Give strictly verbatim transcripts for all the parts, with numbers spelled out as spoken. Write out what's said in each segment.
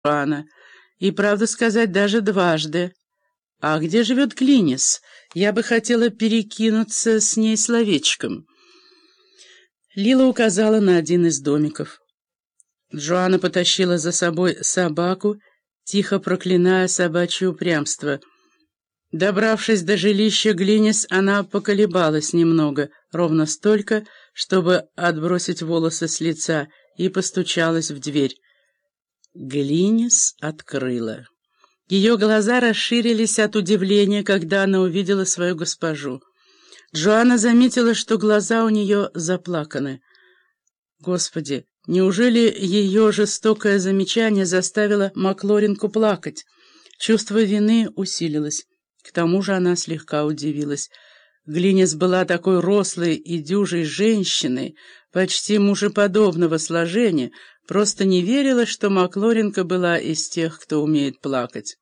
Джоанна. И, правду сказать, даже дважды. А где живет Глинис? Я бы хотела перекинуться с ней словечком. Лила указала на один из домиков. Джоанна потащила за собой собаку, тихо проклиная собачье упрямство. Добравшись до жилища Глинис, она поколебалась немного, ровно столько, чтобы отбросить волосы с лица, и постучалась в дверь. Глинис открыла. Ее глаза расширились от удивления, когда она увидела свою госпожу. Джоанна заметила, что глаза у нее заплаканы. Господи, неужели ее жестокое замечание заставило Маклоринку плакать? Чувство вины усилилось. К тому же она слегка удивилась. Глинис была такой рослой и дюжей женщиной, почти мужеподобного сложения, просто не верила, что Маклоринка была из тех, кто умеет плакать.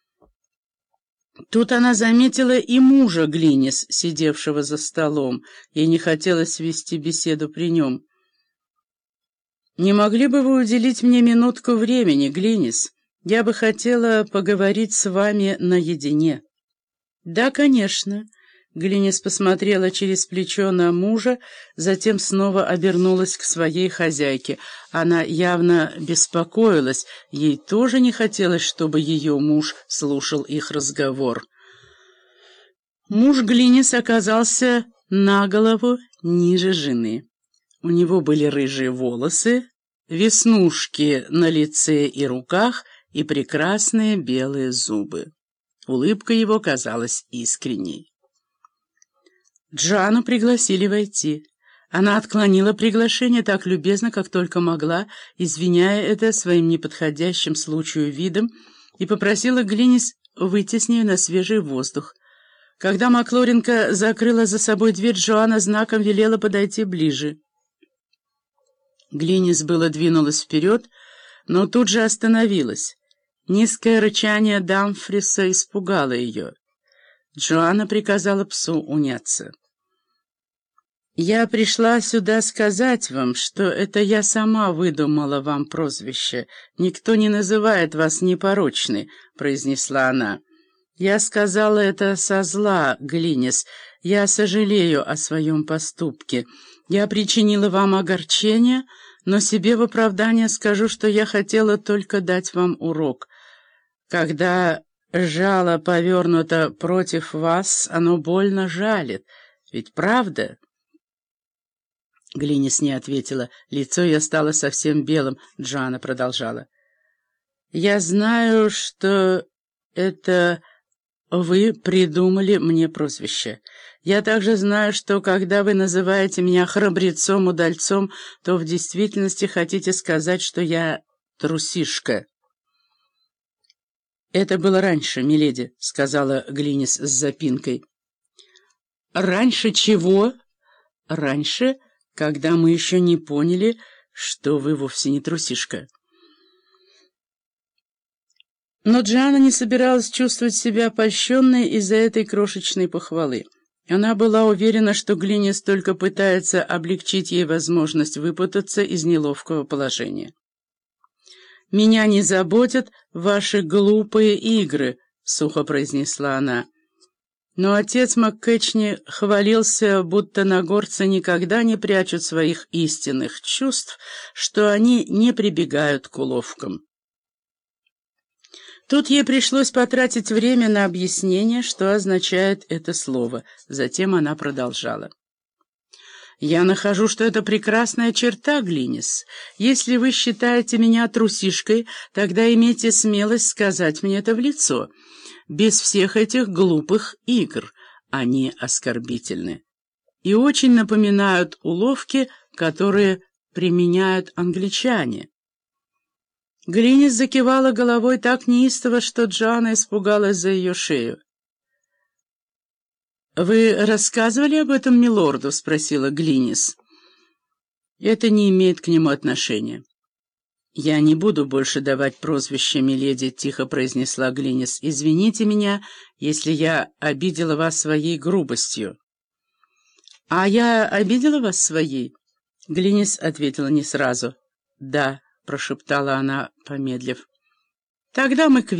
Тут она заметила и мужа Глинис, сидевшего за столом. Ей не хотелось вести беседу при нем. «Не могли бы вы уделить мне минутку времени, Глинис? Я бы хотела поговорить с вами наедине». «Да, конечно». Глинис посмотрела через плечо на мужа, затем снова обернулась к своей хозяйке. Она явно беспокоилась, ей тоже не хотелось, чтобы ее муж слушал их разговор. Муж Глинис оказался на голову ниже жены. У него были рыжие волосы, веснушки на лице и руках и прекрасные белые зубы. Улыбка его казалась искренней. Джоанну пригласили войти. Она отклонила приглашение так любезно, как только могла, извиняя это своим неподходящим случаю видом, и попросила Глинис выйти с ней на свежий воздух. Когда Маклоринка закрыла за собой дверь, Джоанна знаком велела подойти ближе. Глинис было двинулась вперед, но тут же остановилась. Низкое рычание Дамфриса испугало ее. Джоанна приказала псу уняться. «Я пришла сюда сказать вам, что это я сама выдумала вам прозвище. Никто не называет вас непорочной», — произнесла она. «Я сказала это со зла, Глинис. Я сожалею о своем поступке. Я причинила вам огорчение, но себе в оправдание скажу, что я хотела только дать вам урок. Когда жало повернуто против вас, оно больно жалит. Ведь правда?» Глинис не ответила. Лицо ее стало совсем белым. Джоанна продолжала. «Я знаю, что это вы придумали мне прозвище. Я также знаю, что когда вы называете меня храбрецом-удальцом, то в действительности хотите сказать, что я трусишка». «Это было раньше, миледи», — сказала Глинис с запинкой. «Раньше чего?» «Раньше, когда мы еще не поняли, что вы вовсе не трусишка». Но Джоанна не собиралась чувствовать себя польщенной из-за этой крошечной похвалы. Она была уверена, что Глинис только пытается облегчить ей возможность выпутаться из неловкого положения. «Меня не заботят ваши глупые игры», — сухо произнесла она. Но отец МакКэтчни хвалился, будто нагорцы никогда не прячут своих истинных чувств, что они не прибегают к уловкам. Тут ей пришлось потратить время на объяснение, что означает это слово. Затем она продолжала. «Я нахожу, что это прекрасная черта, Глинис. Если вы считаете меня трусишкой, тогда имейте смелость сказать мне это в лицо. Без всех этих глупых игр. Они оскорбительны и очень напоминают уловки, которые применяют англичане». Глинис закивала головой так неистово, что Джоанна испугалась за ее шею. «Вы рассказывали об этом милорду?» — спросила Глинис. «Это не имеет к нему отношения». «Я не буду больше давать прозвище, миледи», — тихо произнесла Глинис. «Извините меня, если я обидела вас своей грубостью». «А я обидела вас своей?» Глинис ответила не сразу. «Да», — прошептала она, помедлив. Тогда мы к